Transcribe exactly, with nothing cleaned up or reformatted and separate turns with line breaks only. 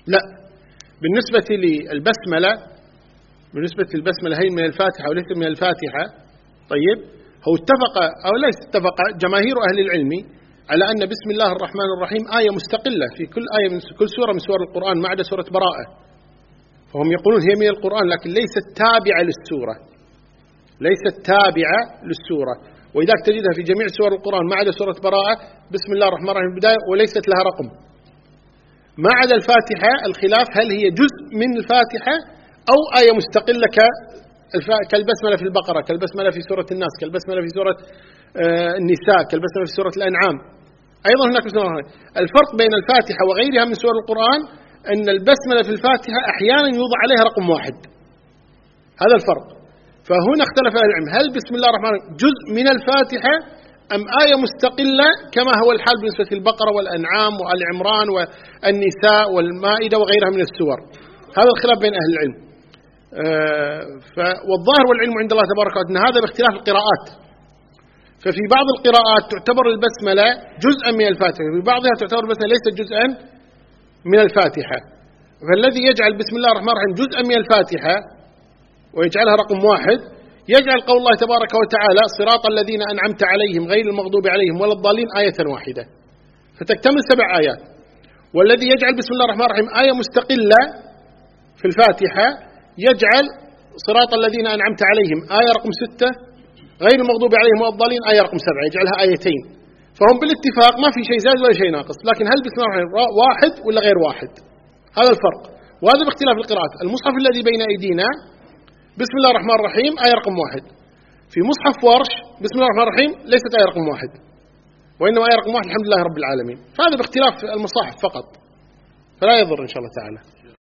لا، بالنسبة للبسملة بالنسبة للبسملة هي من الفاتحة وليس من الفاتحة. طيب، هو اتفق أو ليس اتفق جماهير أهل العلم على أن بسم الله الرحمن الرحيم آية مستقلة في كل آية من كل سورة من سور القرآن ما عدا سورة براءة، فهم يقولون هي من القرآن لكن ليست تابعة للسورة ليست تابعة للسورة وإذا تجدها في جميع سور القرآن ما عدا سورة براءة بسم الله الرحمن الرحيم البداية وليست لها رقم. ما عدا الفاتحة الخلاف هل هي جزء من الفاتحة أو آية مستقلة كالبسملة في البقرة، كالبسملة في سورة الناس، كالبسملة في سورة النساء، كالبسملة في سورة الأنعام. أيضا هناك بسملة. الفرق بين الفاتحة وغيرها من سور القرآن أن البسملة في الفاتحة أحيانا يوضع عليها رقم واحد، هذا الفرق. فهنا اختلف أهل العلم هل بسم الله الرحمن الرحيم جزء من الفاتحة أم آية مستقلة كما هو الحال بالنسبة للبقرة والأنعام وآل عمران والنساء والمائدة وغيرها من السور. هذا الخلاف بين أهل العلم. والظاهر والعلم عند الله تبارك وتعالى أن هذا باختلاف القراءات، ففي بعض القراءات تعتبر البسملة جزءا من الفاتحة، في بعضها تعتبر البسملة ليست جزءا من الفاتحة. فالذي يجعل بسم الله الرحمن الرحيم جزءا من الفاتحة ويجعلها رقم واحد يجعل قول الله تبارك وتعالى صراط الذين أنعمت عليهم غير المغضوب عليهم ولا الضالين آية واحدة فتكتمل سبع آيات. والذي يجعل بسم الله الرحمن الرحيم آية مستقلة في الفاتحة يجعل صراط الذين أنعمت عليهم آية رقم ستة، غير المغضوب عليهم ولا الضالين آية رقم سبعة، يجعلها آيتين. فهم بالاتفاق ما في شيء زائد ولا شيء ناقص، لكن هل بسم الله الرحمن الرحيم واحد ولا غير واحد؟ هذا الفرق، وهذا باختلاف القراءات. المصحف الذي بين أيدينا بسم الله الرحمن الرحيم آية رقم واحد، في مصحف ورش بسم الله الرحمن الرحيم ليست آية رقم واحد وإنما آية رقم واحد الحمد لله رب العالمين. فهذا باختلاف المصاحف فقط، فلا يضر إن شاء الله تعالى.